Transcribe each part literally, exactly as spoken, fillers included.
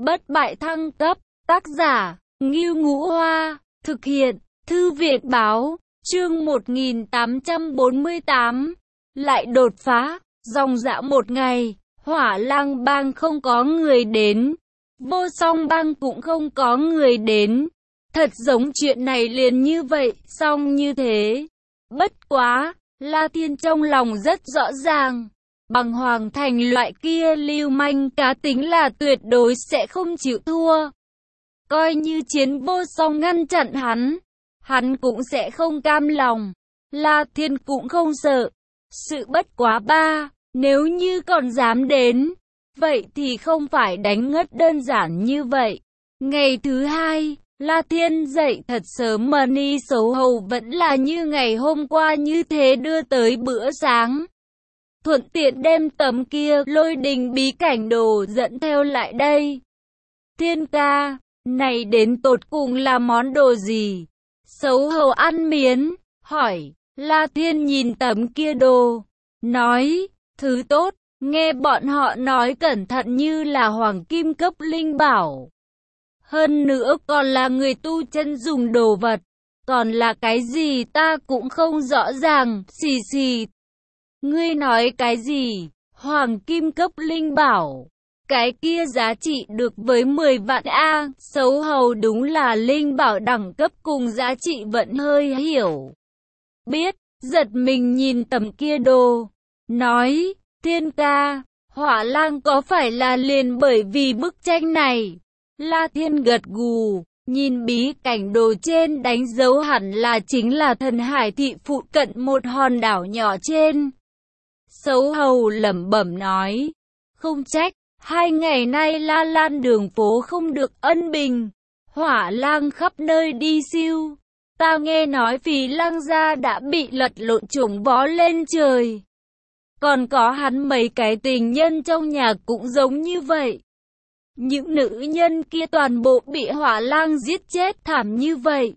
Bất bại thăng cấp, tác giả, Ngưu Ngũ Hoa, thực hiện, Thư viện báo, chương một nghìn tám trăm bốn mươi tám, lại đột phá, dòng dã một ngày, Hỏa Lang Bang không có người đến, Vô Song Bang cũng không có người đến, thật giống chuyện này liền như vậy, xong như thế. Bất quá, La Thiên trong lòng rất rõ ràng, bằng Hoàng Thành loại kia lưu manh cá tính là tuyệt đối sẽ không chịu thua. Coi như chiến Vô Song ngăn chặn hắn, hắn cũng sẽ không cam lòng. La Thiên cũng không sợ. Sự bất quá ba, nếu như còn dám đến, vậy thì không phải đánh ngất đơn giản như vậy. Ngày thứ hai, La Thiên dậy thật sớm mà Ni Xấu Hầu vẫn là như ngày hôm qua như thế đưa tới bữa sáng. Thuận tiện đem tấm kia Lôi Đình bí cảnh đồ dẫn theo lại đây. Thiên ca, này đến tột cùng là món đồ gì? Xấu Hầu ăn miến, hỏi. La Thiên nhìn tấm kia đồ, nói, thứ tốt, nghe bọn họ nói cẩn thận như là hoàng kim cấp linh bảo. Hơn nữa còn là người tu chân dùng đồ vật, còn là cái gì ta cũng không rõ ràng, xì xì. Ngươi nói cái gì? Hoàng kim cấp linh bảo. Cái kia giá trị được với mười vạn A, Xấu Hầu đúng là linh bảo đẳng cấp cùng giá trị vẫn hơi hiểu. Biết, giật mình nhìn tấm kia đồ, nói, Thiên ca, Hỏa Lang có phải là liền bởi vì bức tranh này? La Thiên gật gù, nhìn bí cảnh đồ trên đánh dấu hẳn là chính là Thần Hải thị phụ cận một hòn đảo nhỏ trên. Xấu Hầu lẩm bẩm nói, không trách, hai ngày nay La Lan đường phố không được ân bình, Hỏa Lang khắp nơi đi siêu. Ta nghe nói Phí Lang gia đã bị lật lộn chủng vó lên trời. Còn có hắn mấy cái tình nhân trong nhà cũng giống như vậy. Những nữ nhân kia toàn bộ bị Hỏa Lang giết chết thảm như vậy.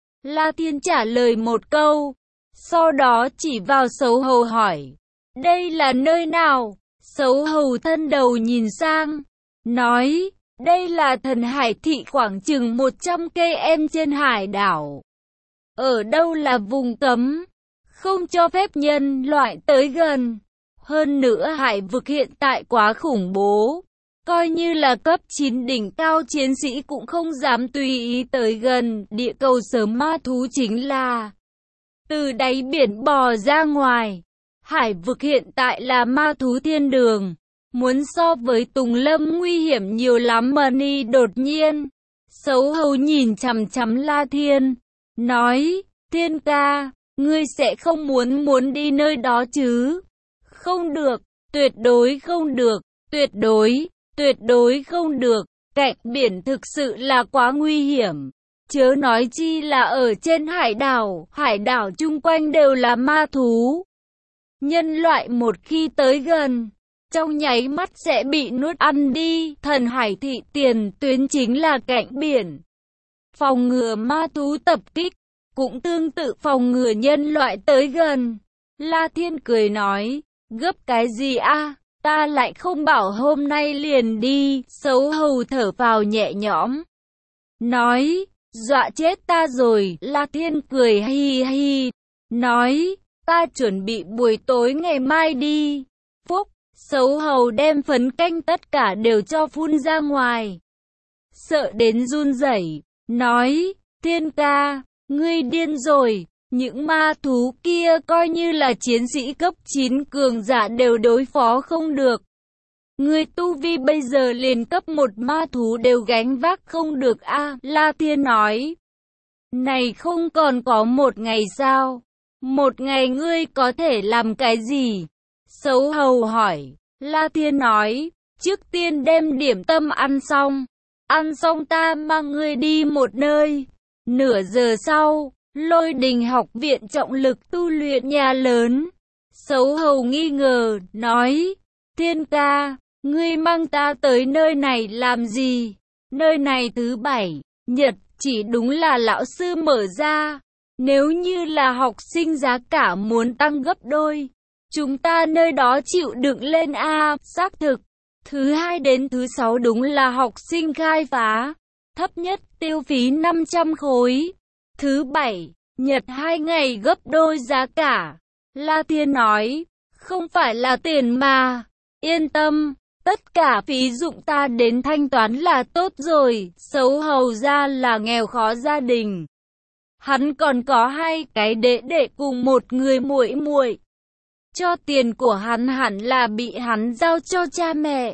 La Thiên trả lời một câu, sau đó chỉ vào Xấu Hầu hỏi, đây là nơi nào? Xấu Hầu thân đầu nhìn sang, nói, đây là Thần Hải thị khoảng chừng một trăm cây em trên hải đảo. Ở đâu là vùng cấm, không cho phép nhân loại tới gần. Hơn nữa hải vực hiện tại quá khủng bố, coi như là cấp chín đỉnh cao chiến sĩ cũng không dám tùy ý tới gần. Địa cầu sớm ma thú chính là từ đáy biển bò ra ngoài. Hải vực hiện tại là ma thú thiên đường, muốn so với Tùng Lâm nguy hiểm nhiều lắm mà Ni đột nhiên. Xấu Hầu nhìn chằm chằm La Thiên, nói, Thiên ca, ngươi sẽ không muốn muốn đi nơi đó chứ? Không được, tuyệt đối không được, tuyệt đối, tuyệt đối không được, cạnh biển thực sự là quá nguy hiểm. Chớ nói chi là ở trên hải đảo, hải đảo chung quanh đều là ma thú. Nhân loại một khi tới gần, trong nháy mắt sẽ bị nuốt ăn đi. Thần Hải thị tiền tuyến chính là cạnh biển, phòng ngừa ma thú tập kích, cũng tương tự phòng ngừa nhân loại tới gần. La Thiên cười nói, gấp cái gì a? Ta lại không bảo hôm nay liền đi. Xấu Hầu thở vào nhẹ nhõm, nói, dọa chết ta rồi. La Thiên cười hi hi, nói, ta chuẩn bị buổi tối ngày mai đi. Phúc, Xấu Hầu đem phấn canh tất cả đều cho phun ra ngoài, sợ đến run rẩy, nói, Thiên ca, ngươi điên rồi, những ma thú kia coi như là chiến sĩ cấp chín cường giả đều đối phó không được. Ngươi tu vi bây giờ liền cấp một ma thú đều gánh vác không được a. À, La Thiên nói, này không còn có một ngày sao? Một ngày ngươi có thể làm cái gì? Xấu Hầu hỏi. La Thiên nói, trước tiên đem điểm tâm ăn xong, ăn xong ta mang ngươi đi một nơi. Nửa giờ sau, Lôi Đình học viện trọng lực tu luyện nhà lớn. Xấu Hầu nghi ngờ, nói, Thiên ca, ngươi mang ta tới nơi này làm gì? Nơi này thứ bảy, nhật, chỉ đúng là lão sư mở ra. Nếu như là học sinh giá cả muốn tăng gấp đôi, chúng ta nơi đó chịu đựng lên a. Xác thực, Thứ hai đến thứ sáu đúng là học sinh khai phá, thấp nhất tiêu phí năm trăm khối. Thứ bảy, Nhật hai ngày gấp đôi giá cả. La Thiên nói, không phải là tiền mà, yên tâm, tất cả phí dụng ta đến thanh toán là tốt rồi, xấu hầu ra là nghèo khó gia đình. Hắn còn có hai cái đệ đệ cùng một người muội muội. Cho tiền của hắn hẳn là bị hắn giao cho cha mẹ.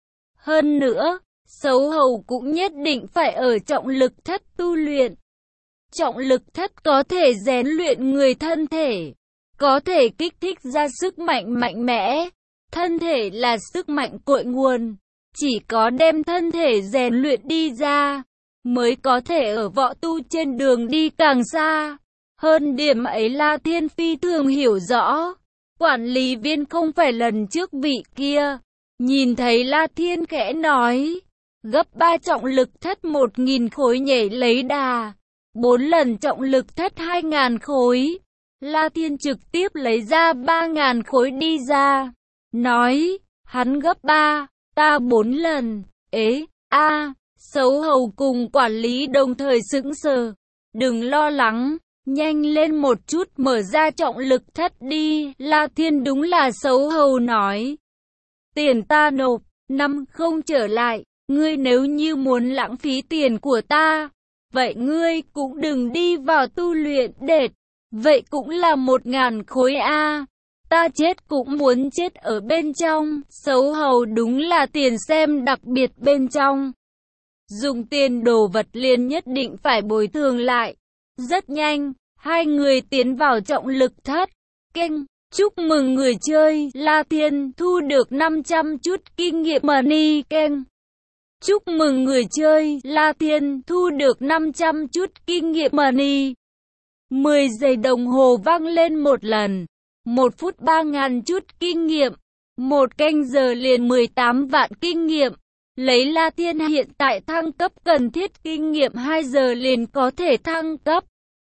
Hơn nữa, xấu hầu cũng nhất định phải ở trọng lực thất tu luyện. Trọng lực thất có thể rèn luyện người thân thể, có thể kích thích ra sức mạnh mạnh mẽ. Thân thể là sức mạnh cội nguồn, chỉ có đem thân thể rèn luyện đi ra, mới có thể ở võ tu trên đường đi càng xa. Hơn điểm ấy La Thiên phi thường hiểu rõ. Quản lý viên không phải lần trước vị kia. Nhìn thấy La Thiên khẽ nói, gấp ba trọng lực thất một nghìn khối nhảy lấy đà, bốn lần trọng lực thất hai nghìn khối. La Thiên trực tiếp lấy ra ba nghìn khối đi ra, nói, hắn gấp ba, ta bốn lần. Ế, a, xấu hầu cùng quản lý đồng thời sững sờ. Đừng lo lắng, nhanh lên một chút mở ra trọng lực thất đi. La Thiên đúng là xấu hầu nói. Tiền ta nộp, năm không trở lại, ngươi nếu như muốn lãng phí tiền của ta, vậy ngươi cũng đừng đi vào tu luyện đệt, vậy cũng là một ngàn khối a. Ta chết cũng muốn chết ở bên trong, xấu hầu đúng là tiền xem đặc biệt bên trong. Dùng tiền đồ vật liền nhất định phải bồi thường lại. Rất nhanh, hai người tiến vào trọng lực thất. Keng, chúc mừng người chơi, La Thiên thu được năm trăm chút kinh nghiệm money. Keng, chúc mừng người chơi, La Thiên thu được năm trăm chút kinh nghiệm money. mười giây đồng hồ vang lên một lần. Một phút ba ngàn chút kinh nghiệm. Một canh giờ liền mười tám vạn kinh nghiệm. Lấy La Thiên hiện tại thăng cấp cần thiết kinh nghiệm hai giờ liền có thể thăng cấp.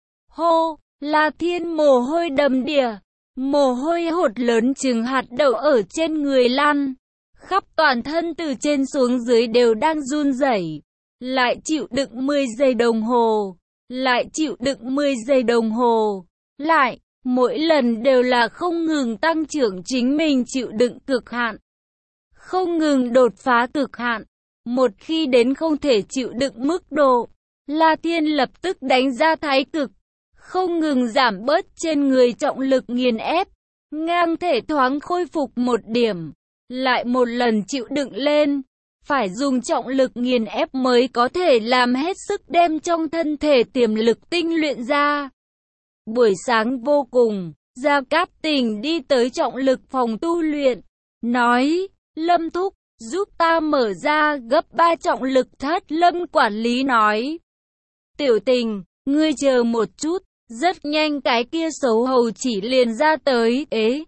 Hô, La Thiên mồ hôi đầm đìa. Mồ hôi hột lớn chừng hạt đậu ở trên người lăn. Khắp toàn thân từ trên xuống dưới đều đang run rẩy. Lại chịu đựng mười giây đồng hồ. Lại chịu đựng mười giây đồng hồ. Lại, mỗi lần đều là không ngừng tăng trưởng chính mình chịu đựng cực hạn. Không ngừng đột phá cực hạn. Một khi đến không thể chịu đựng mức độ, La Thiên lập tức đánh ra thái cực. Không ngừng giảm bớt trên người trọng lực nghiền ép. Ngang thể thoáng khôi phục một điểm. Lại một lần chịu đựng lên. Phải dùng trọng lực nghiền ép mới có thể làm hết sức đem trong thân thể tiềm lực tinh luyện ra. Buổi sáng vô cùng, Gia Cát Tình đi tới trọng lực phòng tu luyện. Nói, Lâm Thúc, giúp ta mở ra gấp ba trọng lực thất. Lâm quản lý nói, Tiểu Tình, ngươi chờ một chút, rất nhanh cái kia xấu hầu chỉ liền ra tới. Ế,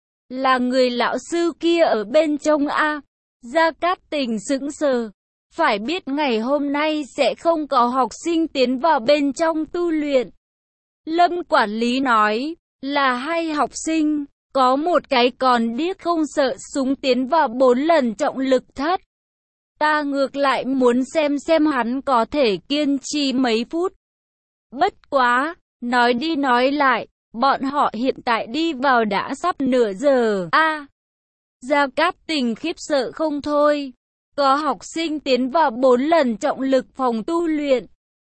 là người lão sư kia ở bên trong a. Gia Cát Tình sững sờ, phải biết ngày hôm nay sẽ không có học sinh tiến vào bên trong tu luyện. Lâm quản lý nói, là hai học sinh, có một cái còn điếc không sợ súng tiến vào bốn lần trọng lực thất. Ta ngược lại muốn xem xem hắn có thể kiên trì mấy phút. Bất quá, nói đi nói lại, bọn họ hiện tại đi vào đã sắp nửa giờ. A, à, Gia Cát Tình khiếp sợ không thôi. Có học sinh tiến vào bốn lần trọng lực phòng tu luyện.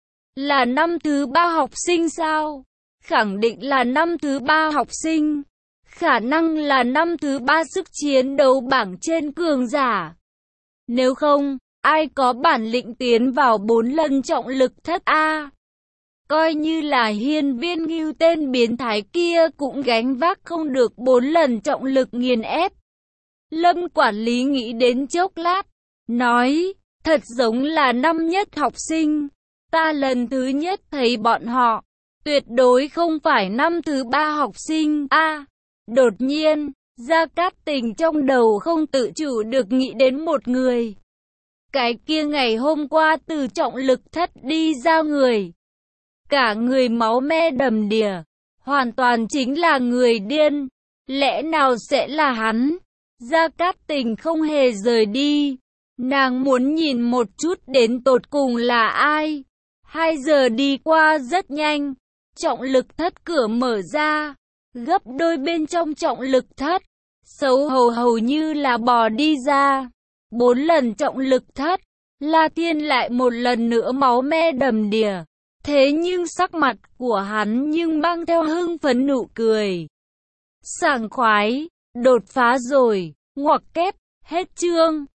Là năm thứ ba học sinh sao? Khẳng định là năm thứ ba học sinh. Khả năng là năm thứ ba sức chiến đấu bảng trên cường giả. Nếu không, ai có bản lĩnh tiến vào bốn lần trọng lực thất A? Coi như là hiên viên Ngưu tên biến thái kia cũng gánh vác không được bốn lần trọng lực nghiền ép. Lâm quản lý nghĩ đến chốc lát, nói, thật giống là năm nhất học sinh. Ta lần thứ nhất thấy bọn họ, tuyệt đối không phải năm thứ ba học sinh. A, à, đột nhiên, Gia Cát Tình trong đầu không tự chủ được nghĩ đến một người. Cái kia ngày hôm qua từ trọng lực thất đi ra người. Cả người máu me đầm đìa, hoàn toàn chính là người điên. Lẽ nào sẽ là hắn? Gia Cát Tình không hề rời đi. Nàng muốn nhìn một chút đến tột cùng là ai. Hai giờ đi qua rất nhanh. Trọng lực thất cửa mở ra. Gấp đôi bên trong trọng lực thất. Sấu hầu hầu như là bò đi ra. Bốn lần trọng lực thất. La Thiên lại một lần nữa máu me đầm đìa. Thế nhưng sắc mặt của hắn nhưng mang theo hưng phấn nụ cười. Sảng khoái, đột phá rồi, ngoặc kép, hết chương.